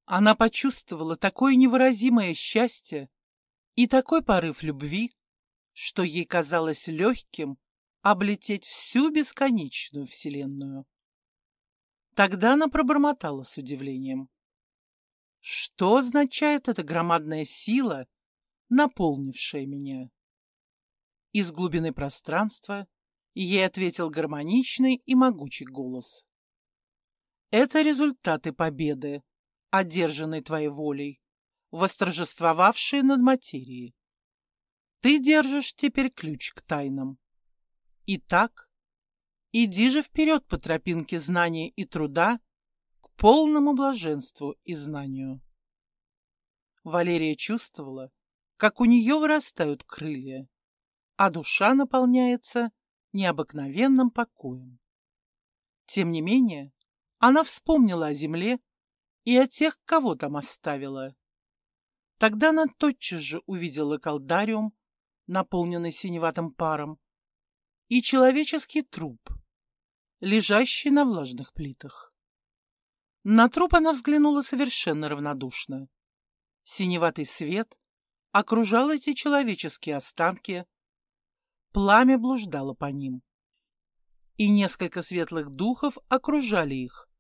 Она почувствовала такое невыразимое счастье и такой порыв любви, что ей казалось легким облететь всю бесконечную вселенную. Тогда она пробормотала с удивлением: что означает эта громадная сила, наполнившая меня? Из глубины пространства ей ответил гармоничный и могучий голос: это результаты победы, одержанной твоей волей, восторжествовавшей над материей. Ты держишь теперь ключ к тайнам. Итак, иди же вперед по тропинке знания и труда к полному блаженству и знанию. Валерия чувствовала, как у нее вырастают крылья, а душа наполняется необыкновенным покоем. Тем не менее, она вспомнила о земле и о тех, кого там оставила. Тогда она тотчас же увидела калдариум, наполненный синеватым паром, и человеческий труп, лежащий на влажных плитах. На труп она взглянула совершенно равнодушно. Синеватый свет окружал эти человеческие останки, пламя блуждало по ним, и несколько светлых духов окружали их,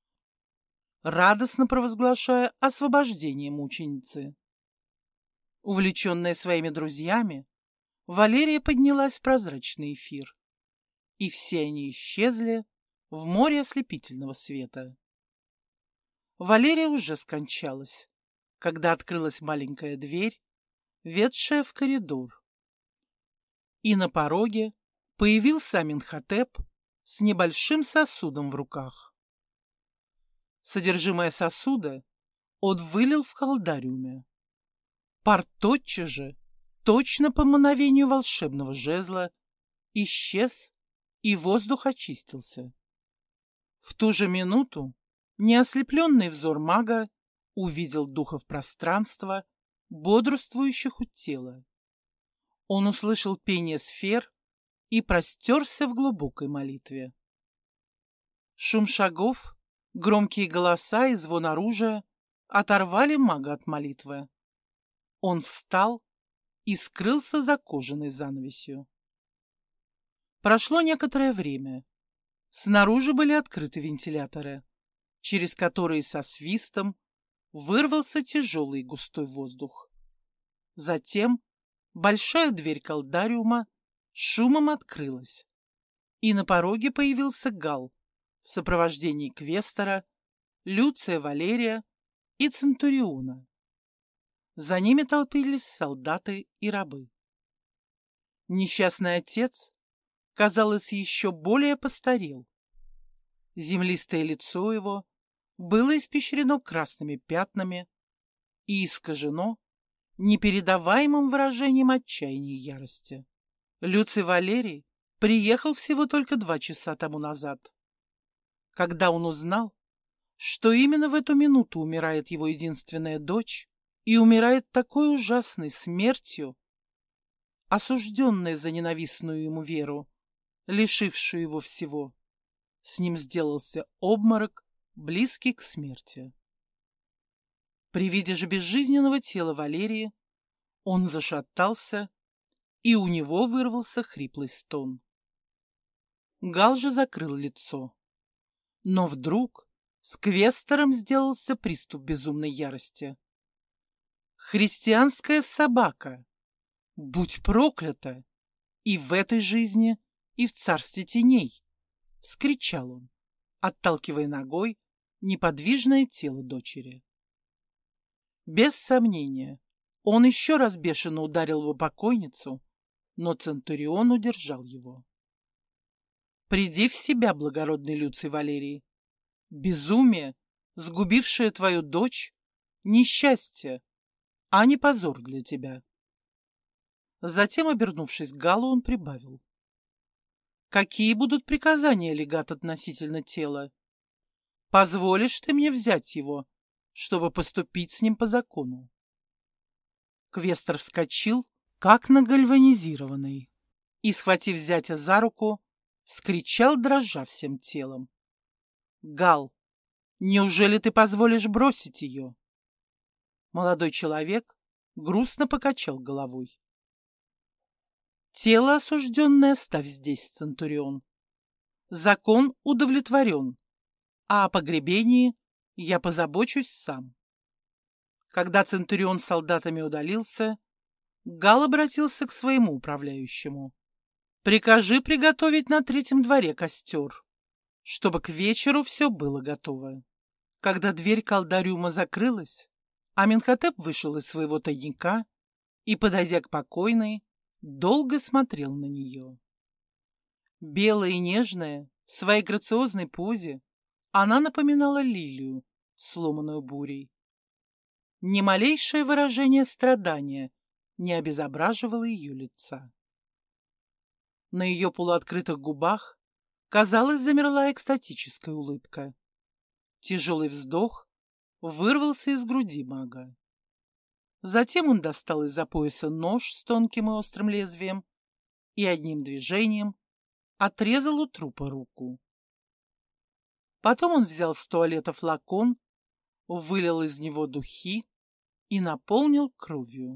радостно провозглашая освобождение мученицы. Увлеченная своими друзьями, Валерия поднялась в прозрачный эфир, и все они исчезли в море ослепительного света. Валерия уже скончалась, когда открылась маленькая дверь, ведшая в коридор. И на пороге появился Аминхотеп с небольшим сосудом в руках. Содержимое сосуда он вылил в калдариуме. Пар тотчас же, точно по мановению волшебного жезла, исчез, и воздух очистился. В ту же минуту неослепленный взор мага увидел духов пространства, бодрствующих у тела. Он услышал пение сфер и простерся в глубокой молитве. Шум шагов, громкие голоса и звон оружия оторвали мага от молитвы. Он встал и скрылся за кожаной занавесью. Прошло некоторое время. Снаружи были открыты вентиляторы, через которые со свистом вырвался тяжелый густой воздух. Затем большая дверь калдариума шумом открылась, и на пороге появился Гал в сопровождении квестора, Люция Валерия и Центуриона. За ними толпились солдаты и рабы. Несчастный отец, казалось, еще более постарел. Землистое лицо его было испещрено красными пятнами и искажено непередаваемым выражением отчаяния и ярости. Люций Валерий приехал всего только 2 часа тому назад. Когда он узнал, что именно в эту минуту умирает его единственная дочь, и умирает такой ужасной смертью, осужденная за ненавистную ему веру, лишившую его всего, с ним сделался обморок, близкий к смерти. При виде же безжизненного тела Валерии он зашатался, и у него вырвался хриплый стон. Гал же закрыл лицо. Но вдруг с квестором сделался приступ безумной ярости. Христианская собака! Будь проклята! И в этой жизни, и в царстве теней! — вскричал он, отталкивая ногой неподвижное тело дочери. Без сомнения, он еще раз бешено ударил его покойницу, но Центурион удержал его. «Приди в себя, благородный Люций Валерий! Безумие, сгубившее твою дочь, несчастье, а не позор для тебя». Затем, обернувшись к Галу, он прибавил: «Какие будут приказания, легат, относительно тела? Позволишь ты мне взять его, чтобы поступить с ним по закону?» Квестор вскочил, как нагальванизированный, и, схватив зятя за руку, вскричал, дрожа всем телом: «Гал, неужели ты позволишь бросить ее? Молодой человек грустно покачал головой. Тело осужденное оставь здесь, Центурион. Закон удовлетворен, а о погребении я позабочусь сам. Когда Центурион с солдатами удалился, Гал обратился к своему управляющему. «Прикажи приготовить на третьем дворе костер, чтобы к вечеру все было готово». Когда дверь колдариума закрылась, Аменхотеп вышел из своего тайника и, подойдя к покойной, долго смотрел на нее. Белая и нежная, в своей грациозной позе, она напоминала лилию, сломанную бурей. Ни малейшее выражение страдания не обезображивало ее лица. На ее полуоткрытых губах, казалось, замерла экстатическая улыбка. Тяжелый вздох вырвался из груди мага. Затем он достал из-за пояса нож с тонким и острым лезвием и одним движением отрезал у трупа руку. Потом он взял с туалета флакон, вылил из него духи и наполнил кровью.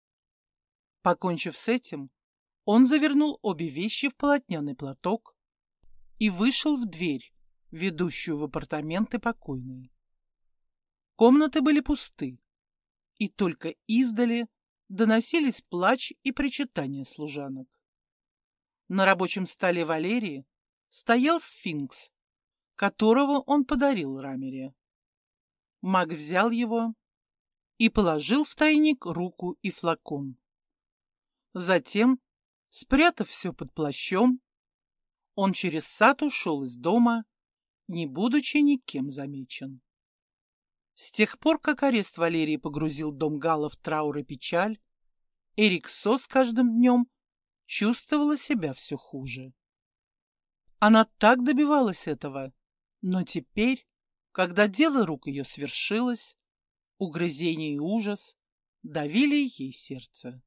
Покончив с этим, он завернул обе вещи в полотняный платок и вышел в дверь, ведущую в апартаменты покойной. Комнаты были пусты, и только издали доносились плач и причитания служанок. На рабочем столе Валерии стоял сфинкс, которого он подарил Рамире. Маг взял его и положил в тайник руку и флакон. Затем, спрятав все под плащом, он через сад ушел из дома, не будучи никем замечен. С тех пор, как арест Валерии погрузил дом Гала в траур и печаль, Эриксо с каждым днем чувствовала себя все хуже. Она так добивалась этого, но теперь, когда дело рук ее свершилось, угрызение и ужас давили ей сердце.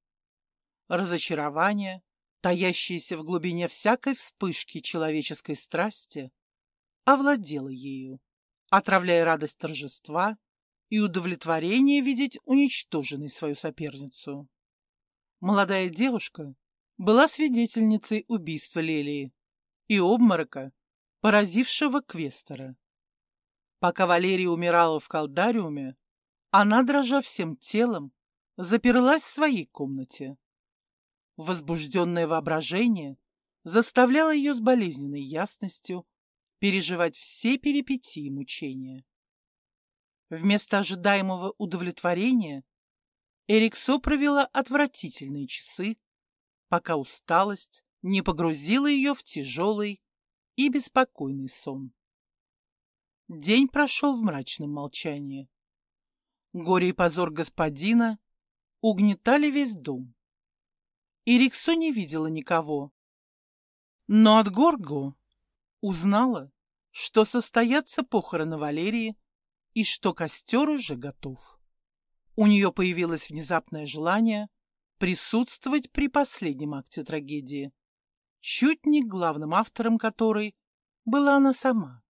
Разочарование, таящееся в глубине всякой вспышки человеческой страсти, овладело ею, отравляя радость торжества и удовлетворение видеть уничтоженной свою соперницу. Молодая девушка была свидетельницей убийства Лелии и обморока, поразившего Квестора. Пока Валерия умирала в колдариуме, она, дрожа всем телом, заперлась в своей комнате. Возбужденное воображение заставляло ее с болезненной ясностью переживать все перипетии и мучения. Вместо ожидаемого удовлетворения Эриксо провела отвратительные часы, пока усталость не погрузила ее в тяжелый и беспокойный сон. День прошел в мрачном молчании. Горе и позор господина угнетали весь дом. Эриксо не видела никого, но от Горго узнала, что состоятся похороны Валерии и что костер уже готов. У нее появилось внезапное желание присутствовать при последнем акте трагедии, чуть не главным автором которой была она сама.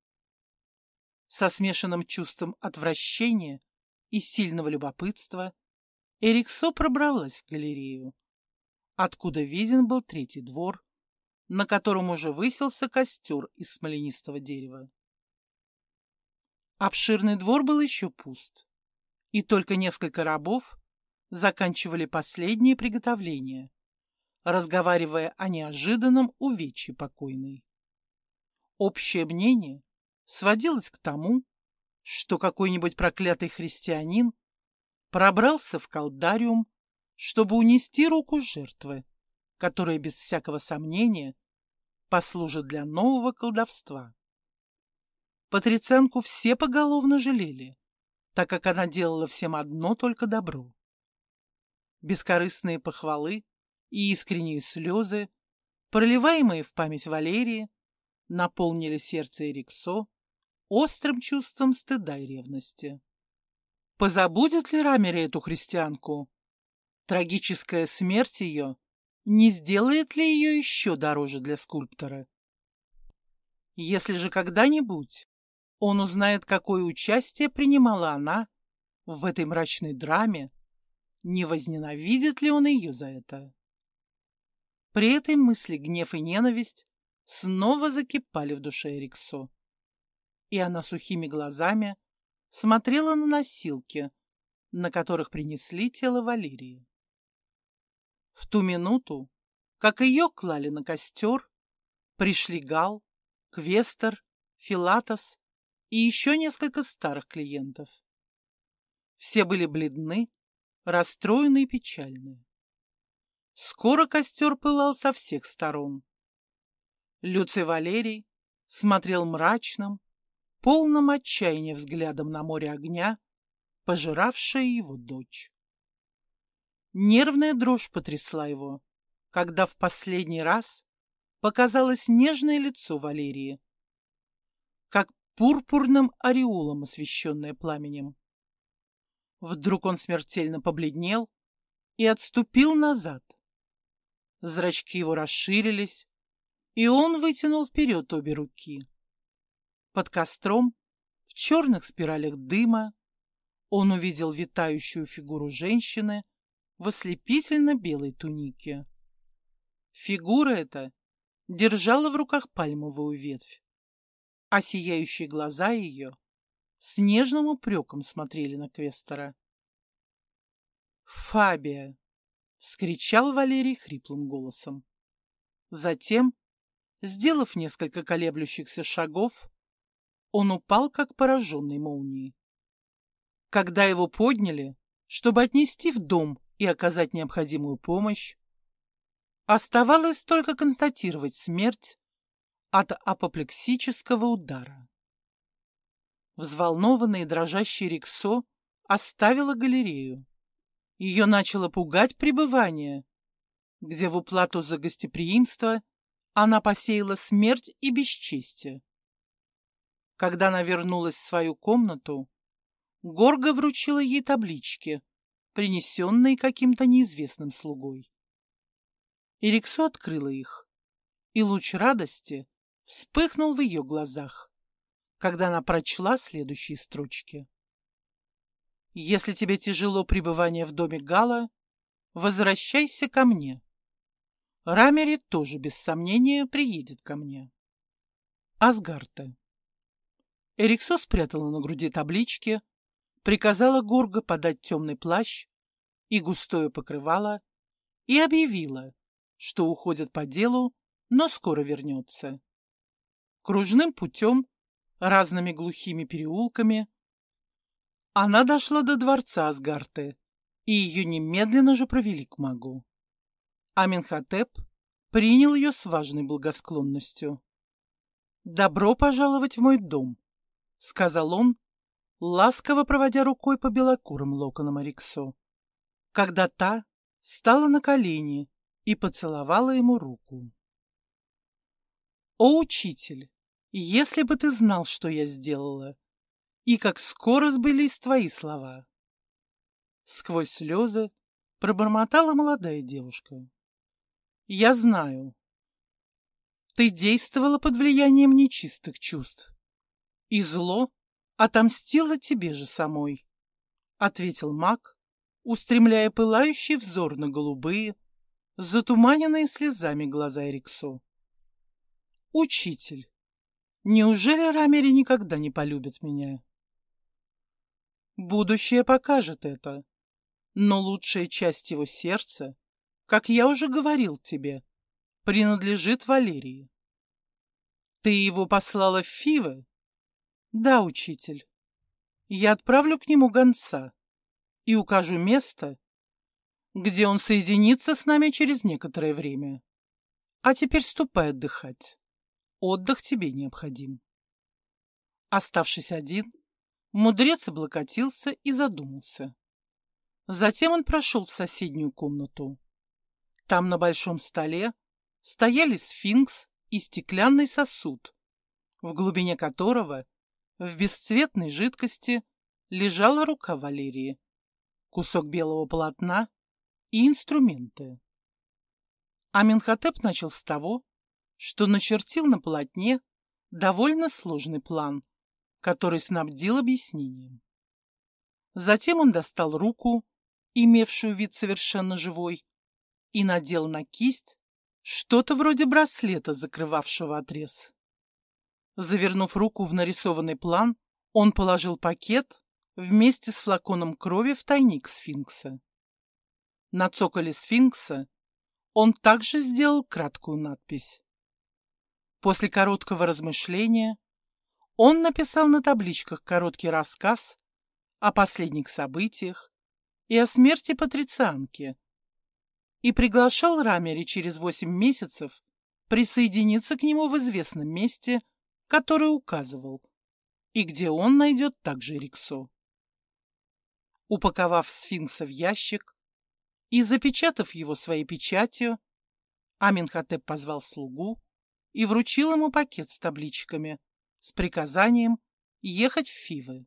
Со смешанным чувством отвращения и сильного любопытства Эриксо пробралась в галерею, откуда виден был третий двор, на котором уже высился костер из смоленистого дерева. Обширный двор был еще пуст, и только несколько рабов заканчивали последние приготовления, разговаривая о неожиданном увечье покойной. Общее мнение сводилось к тому, что какой-нибудь проклятый христианин пробрался в колдариум, чтобы унести руку жертвы, которая без всякого сомнения послужит для нового колдовства. Патрицианку все поголовно жалели, так как она делала всем одно только добро. Бескорыстные похвалы и искренние слезы, проливаемые в память Валерии, наполнили сердце Эриксо острым чувством стыда и ревности. Позабудет ли Рамире эту христианку? Трагическая смерть ее не сделает ли ее еще дороже для скульптора? Если же когда-нибудь он узнает, какое участие принимала она в этой мрачной драме, не возненавидит ли он ее за это? При этой мысли гнев и ненависть снова закипали в душе Эриксо, и она сухими глазами смотрела на носилки, на которых принесли тело Валерии. В ту минуту, как ее клали на костер, пришли Гал, Квестер, Филатос и еще несколько старых клиентов. Все были бледны, расстроены и печальны. Скоро костер пылал со всех сторон. Люций Валерий смотрел мрачным, полным отчаяния взглядом на море огня, пожиравшее его дочь. Нервная дрожь потрясла его, когда в последний раз показалось нежное лицо Валерии, как пурпурным ореолом, освещенное пламенем. Вдруг он смертельно побледнел и отступил назад. Зрачки его расширились, и он вытянул вперед обе руки. Под костром, в черных спиралях дыма, он увидел витающую фигуру женщины в ослепительно-белой тунике. Фигура эта держала в руках пальмовую ветвь, а сияющие глаза ее с нежным упреком смотрели на Квестера. «Фабия!» — вскричал Валерий хриплым голосом. Затем, сделав несколько колеблющихся шагов, он упал, как пораженный молнией. Когда его подняли, чтобы отнести в дом и оказать необходимую помощь, оставалось только констатировать смерть от апоплексического удара. Взволнованная и дрожащая Риксо оставила галерею. Ее начало пугать пребывание, где в уплату за гостеприимство она посеяла смерть и бесчестие. Когда она вернулась в свою комнату, Горго вручила ей таблички, принесенные каким-то неизвестным слугой. Эриксо открыла их, и луч радости вспыхнул в ее глазах, когда она прочла следующие строчки. «Если тебе тяжело пребывание в доме Гала, возвращайся ко мне. Рамери тоже, без сомнения, приедет ко мне. Асгарте». Эриксо спрятала на груди таблички, приказала Горго подать темный плащ и густое покрывало и объявила, что уходит по делу, но скоро вернется. Кружным путем, разными глухими переулками, она дошла до дворца Асгарте, и ее немедленно же провели к магу. Аменхотеп принял ее с важной благосклонностью. «Добро пожаловать в мой дом», — сказал он, ласково проводя рукой по белокурым локонам Эриксо, когда та стала на колени и поцеловала ему руку. «О, учитель, если бы ты знал, что я сделала, и как скоро сбылись твои слова!» Сквозь слезы пробормотала молодая девушка. «Я знаю, ты действовала под влиянием нечистых чувств, и зло отомстило тебе же самой», — ответил маг, устремляя пылающий взор на голубые, затуманенные слезами глаза Эриксо. «Учитель, неужели Рамери никогда не полюбит меня?» «Будущее покажет это, но лучшая часть его сердца, как я уже говорил тебе, принадлежит Валерии. Ты его послала в Фивы?» «Да, учитель. Я отправлю к нему гонца и укажу место, где он соединится с нами через некоторое время. А теперь ступай отдыхать. Отдых тебе необходим». Оставшись один, мудрец облокотился и задумался. Затем он прошел в соседнюю комнату. Там на большом столе стояли сфинкс и стеклянный сосуд, в глубине которого в бесцветной жидкости лежала рука Валерии, кусок белого полотна и инструменты. Аменхотеп начал с того, что начертил на полотне довольно сложный план, который снабдил объяснением. Затем он достал руку, имевшую вид совершенно живой, и надел на кисть что-то вроде браслета, закрывавшего отрез. Завернув руку в нарисованный план, он положил пакет вместе с флаконом крови в тайник сфинкса. На цоколе сфинкса он также сделал краткую надпись. После короткого размышления он написал на табличках короткий рассказ о последних событиях и о смерти патрицианки и приглашал Рамери через 8 месяцев присоединиться к нему в известном месте, которое указывал, и где он найдет также Риксо. Упаковав сфинкса в ящик и запечатав его своей печатью, Аменхотеп позвал слугу и вручил ему пакет с табличками с приказанием ехать в Фивы.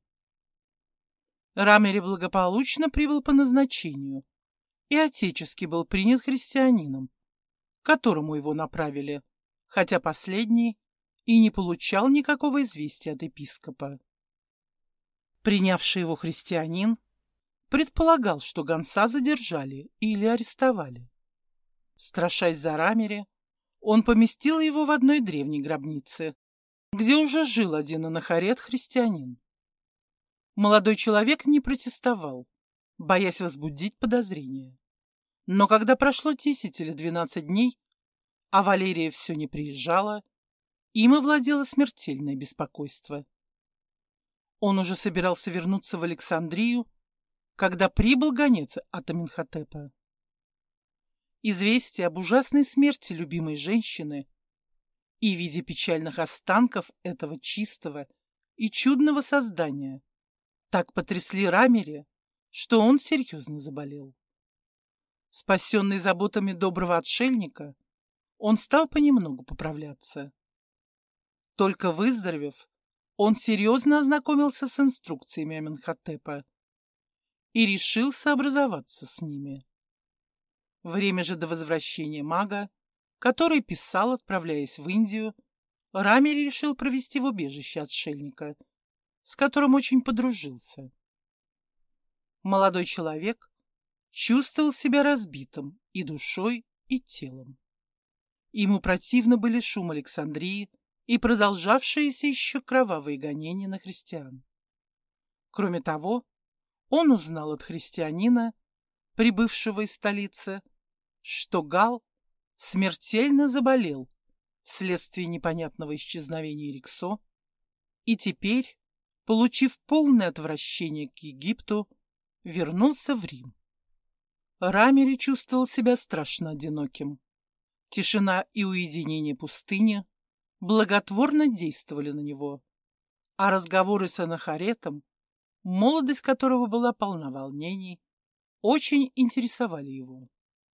Рамери благополучно прибыл по назначению и отечески был принят христианином, к которому его направили, хотя последний и не получал никакого известия от епископа. Принявший его христианин предполагал, что гонца задержали или арестовали. Страшась за Рамери, он поместил его в одной древней гробнице, где уже жил один анахарет-христианин. Молодой человек не протестовал, боясь возбудить подозрения. Но когда прошло 10 или 12 дней, а Валерия все не приезжала, им овладело смертельное беспокойство. Он уже собирался вернуться в Александрию, когда прибыл гонец от Аменхотепа. Известие об ужасной смерти любимой женщины и виде печальных останков этого чистого и чудного создания так потрясли Рамери, что он серьезно заболел. Спасенный заботами доброго отшельника, он стал понемногу поправляться. Только выздоровев, он серьезно ознакомился с инструкциями Аменхотепа и решил сообразоваться с ними. Время же до возвращения мага, который писал, отправляясь в Индию, Рамери решил провести в убежище отшельника, с которым очень подружился. Молодой человек чувствовал себя разбитым и душой, и телом. Ему противны были шум Александрии и продолжавшиеся еще кровавые гонения на христиан. Кроме того, он узнал от христианина, прибывшего из столицы, что Гал смертельно заболел вследствие непонятного исчезновения Риксо и теперь, получив полное отвращение к Египту, вернулся в Рим. Рамери чувствовал себя страшно одиноким. Тишина и уединение пустыни благотворно действовали на него, а разговоры с Анахаретом, молодость которого была полна волнений, очень интересовали его.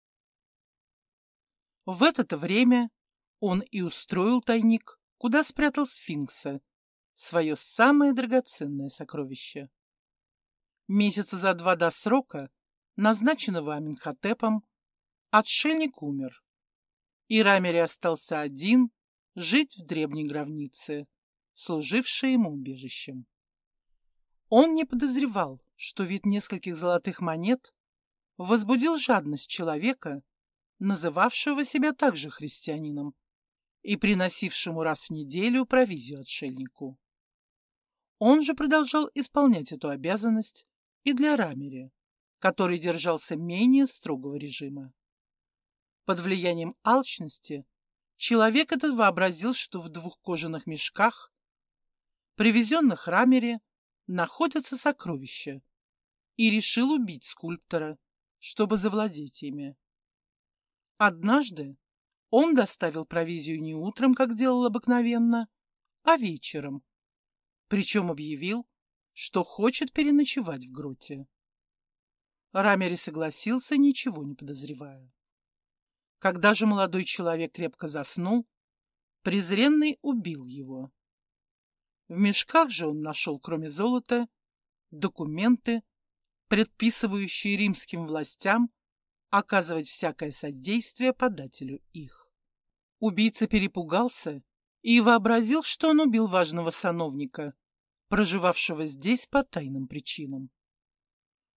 В это время он и устроил тайник, куда спрятал сфинкса, свое самое драгоценное сокровище. Месяца за 2 до срока, назначенного Аменхотепом, отшельник умер, и Рамери остался один жить в древней гробнице, служившей ему убежищем. Он не подозревал, что вид нескольких золотых монет возбудил жадность человека, называвшего себя также христианином и приносившему раз в неделю провизию отшельнику. Он же продолжал исполнять эту обязанность и для Рамери, который держался менее строгого режима. Под влиянием алчности человек этот вообразил, что в 2 кожаных мешках, привезенных Рамери, находятся сокровища, и решил убить скульптора, чтобы завладеть ими. Однажды он доставил провизию не утром, как делал обыкновенно, а вечером, причем объявил, что хочет переночевать в гроте. Рамери согласился, ничего не подозревая. Когда же молодой человек крепко заснул, презренный убил его. В мешках же он нашел, кроме золота, документы, предписывающие римским властям оказывать всякое содействие подателю их. Убийца перепугался и вообразил, что он убил важного сановника, проживавшего здесь по тайным причинам.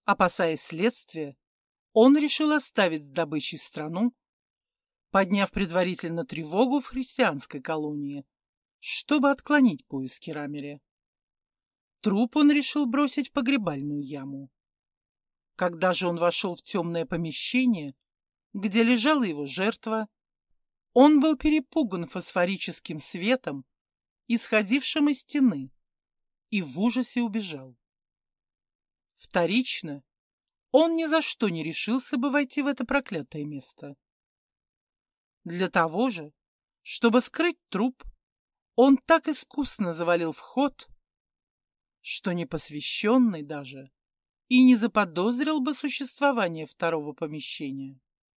Опасаясь следствия, он решил оставить с добычей страну, подняв предварительно тревогу в христианской колонии, чтобы отклонить поиски Рамере. Труп он решил бросить в погребальную яму. Когда же он вошел в темное помещение, где лежала его жертва, он был перепуган фосфорическим светом, исходившим из стены, и в ужасе убежал. Вторично, он ни за что не решился бы войти в это проклятое место. Для того же, чтобы скрыть труп, он так искусно завалил вход, что непосвященный даже и не заподозрил бы существование второго помещения.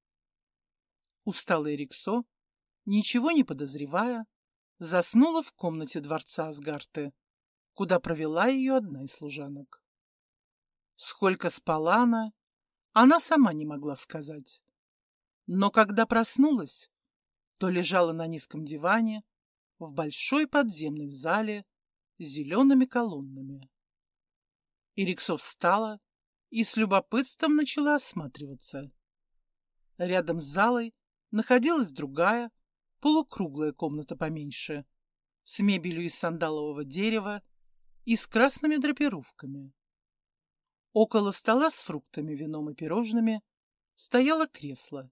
Усталая Риксо, ничего не подозревая, заснула в комнате дворца Асгарты, куда провела ее одна из служанок. Сколько спала она сама не могла сказать. Но когда проснулась, то лежала на низком диване в большой подземной зале с зелеными колоннами. Ириксо встала и с любопытством начала осматриваться. Рядом с залой находилась другая, полукруглая комната поменьше, с мебелью из сандалового дерева и с красными драпировками. Около стола с фруктами, вином и пирожными стояло кресло.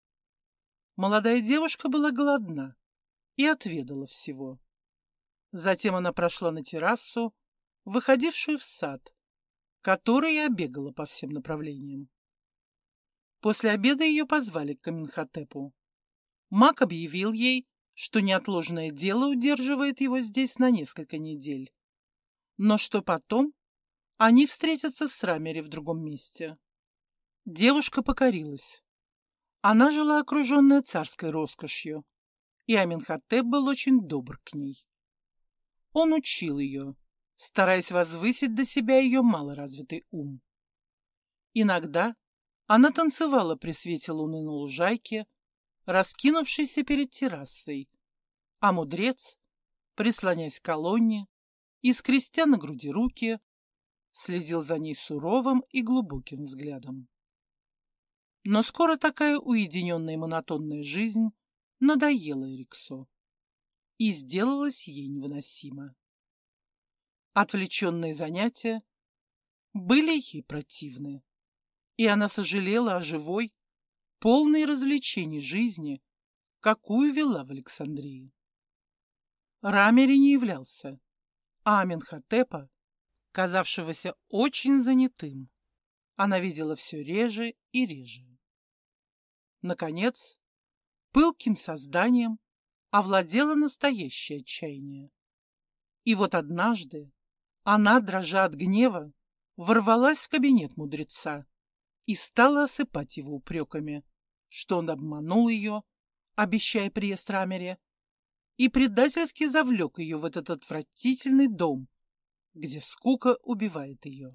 Молодая девушка была голодна и отведала всего. Затем она прошла на террасу, выходившую в сад, который и обегала по всем направлениям. После обеда ее позвали к Аменхотепу. Маг объявил ей, что неотложное дело удерживает его здесь на несколько недель, но что потом они встретятся с Рамери в другом месте. Девушка покорилась. Она жила окруженная царской роскошью, и Аменхотеп был очень добр к ней. Он учил ее, стараясь возвысить до себя ее малоразвитый ум. Иногда она танцевала при свете луны на лужайке, раскинувшейся перед террасой, а мудрец, прислонясь к колонне и скрестя на груди руки, следил за ней суровым и глубоким взглядом. Но скоро такая уединенная и монотонная жизнь надоела Ириксо и сделалась ей невыносима. Отвлеченные занятия были ей противны, и она сожалела о живой, полной развлечений жизни, какую вела в Александрии. Рамери не являлся, а Аменхотепа, казавшегося очень занятым, она видела все реже и реже. Наконец, пылким созданием овладело настоящее отчаяние. И вот однажды она, дрожа от гнева, ворвалась в кабинет мудреца и стала осыпать его упреками, что он обманул ее, обещая приезд Рамере, и предательски завлек ее в этот отвратительный дом, где скука убивает ее.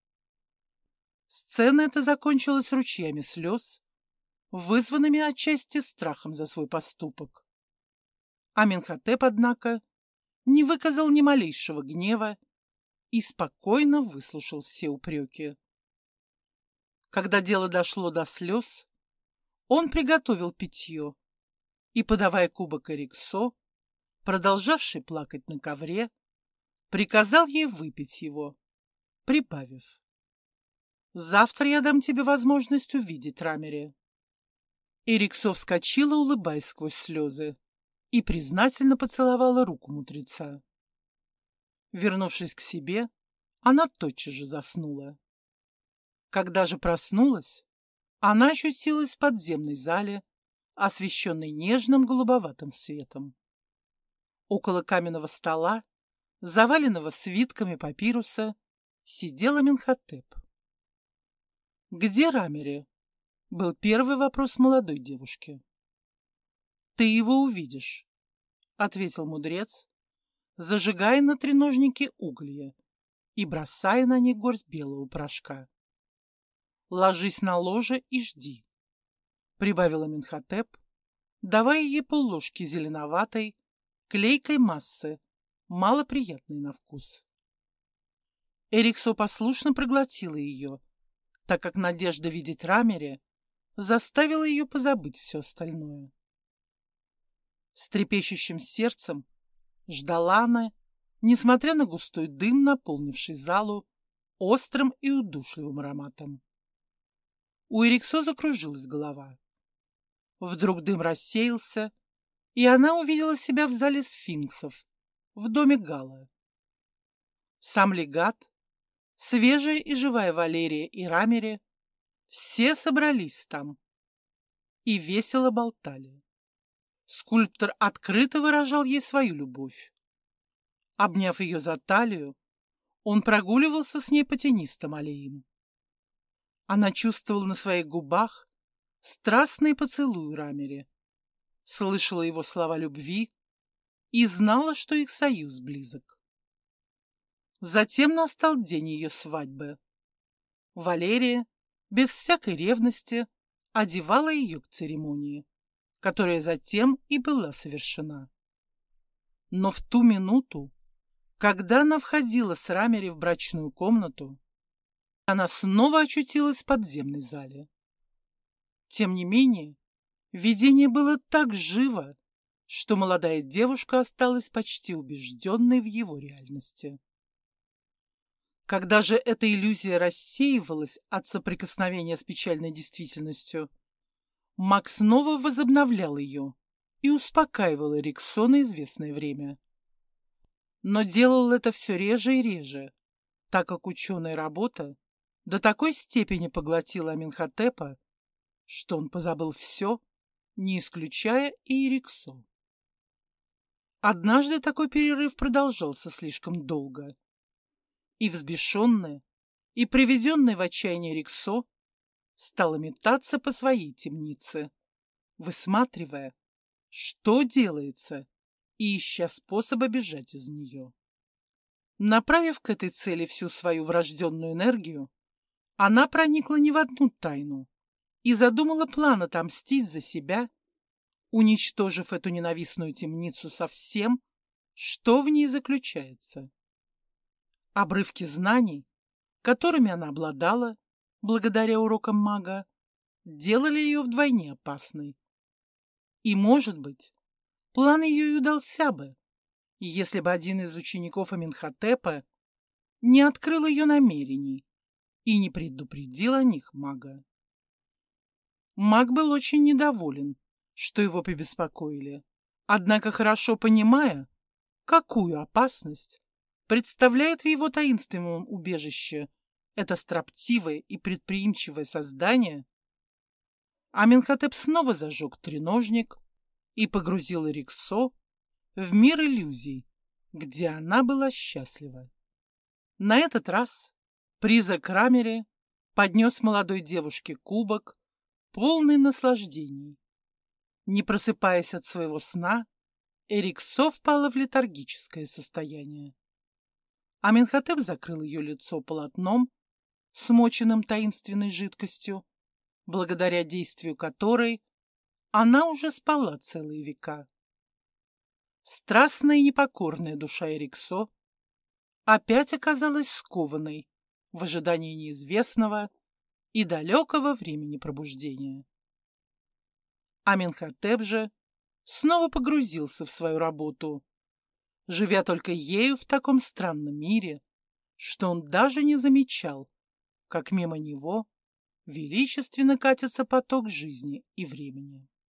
Сцена эта закончилась ручьями слез, вызванными отчасти страхом за свой поступок. Аменхотеп, однако, не выказал ни малейшего гнева и спокойно выслушал все упреки. Когда дело дошло до слез, он приготовил питье и, подавая кубок Ириксо, продолжавший плакать на ковре, приказал ей выпить его, прибавив: «Завтра я дам тебе возможность увидеть Рамери». Ириксо вскочила, улыбаясь сквозь слезы, и признательно поцеловала руку мудреца. Вернувшись к себе, она тотчас же заснула. Когда же проснулась, она очутилась в подземной зале, освещенной нежным голубоватым светом. Около каменного стола, заваленного свитками папируса, сидел Аменхотеп. «Где Рамери?» — был первый вопрос молодой девушки. «Ты его увидишь», — ответил мудрец, зажигая на треножнике уголья и бросая на них горсть белого порошка. «Ложись на ложе и жди», — прибавил Аменхотеп, давая ей полложки зеленоватой, клейкой массы, малоприятной на вкус. Ириксо послушно проглотила ее, так как надежда видеть Рамери заставила ее позабыть все остальное. С трепещущим сердцем ждала она, несмотря на густой дым, наполнивший залу острым и удушливым ароматом. У Эриксо закружилась голова. Вдруг дым рассеялся, и она увидела себя в зале сфинксов, в доме Гала. Сам легат, свежая и живая Валерия и Рамери все собрались там и весело болтали. Скульптор открыто выражал ей свою любовь. Обняв ее за талию, он прогуливался с ней по тенистым аллеям. Она чувствовала на своих губах страстный поцелуй Рамери, слышала его слова любви и знала, что их союз близок. Затем настал день ее свадьбы. Валерия, без всякой ревности, одевала ее к церемонии, которая затем и была совершена. Но в ту минуту, когда она входила с Рамери в брачную комнату, она снова очутилась в подземной зале. Тем не менее, видение было так живо, что молодая девушка осталась почти убежденной в его реальности. Когда же эта иллюзия рассеивалась от соприкосновения с печальной действительностью, Маг снова возобновлял ее и успокаивал Эриксо на известное время. Но делал это все реже и реже, так как ученая работа до такой степени поглотила Аменхотепа, что он позабыл все, не исключая и Эриксо. Однажды такой перерыв продолжался слишком долго, и взбешенная, и приведенная в отчаяние Эриксо стала метаться по своей темнице, высматривая, что делается, и ища способа бежать из нее. Направив к этой цели всю свою врожденную энергию, она проникла не в одну тайну и задумала план отомстить за себя, уничтожив эту ненавистную темницу со всем, что в ней заключается. Обрывки знаний, которыми она обладала, благодаря урокам мага, делали ее вдвойне опасной. И, может быть, план ее и удался бы, если бы один из учеников Аменхотепа не открыл ее намерений и не предупредил о них мага. Маг был очень недоволен, что его побеспокоили, однако, хорошо понимая, какую опасность представляет в его таинственном убежище это строптивое и предприимчивое создание, Аменхотеп снова зажег треножник и погрузил Эриксо в мир иллюзий, где она была счастлива. На этот раз призрак Рамери поднес молодой девушке кубок, полный наслаждений. Не просыпаясь от своего сна, Эриксо впала в летаргическое состояние. Аменхотеп закрыл ее лицо полотном, смоченным таинственной жидкостью, благодаря действию которой она уже спала целые века. Страстная и непокорная душа Эриксо опять оказалась скованной в ожидании неизвестного и далекого времени пробуждения. Аменхотеп же снова погрузился в свою работу, живя только ею в таком странном мире, что он даже не замечал, как мимо него величественно катится поток жизни и времени.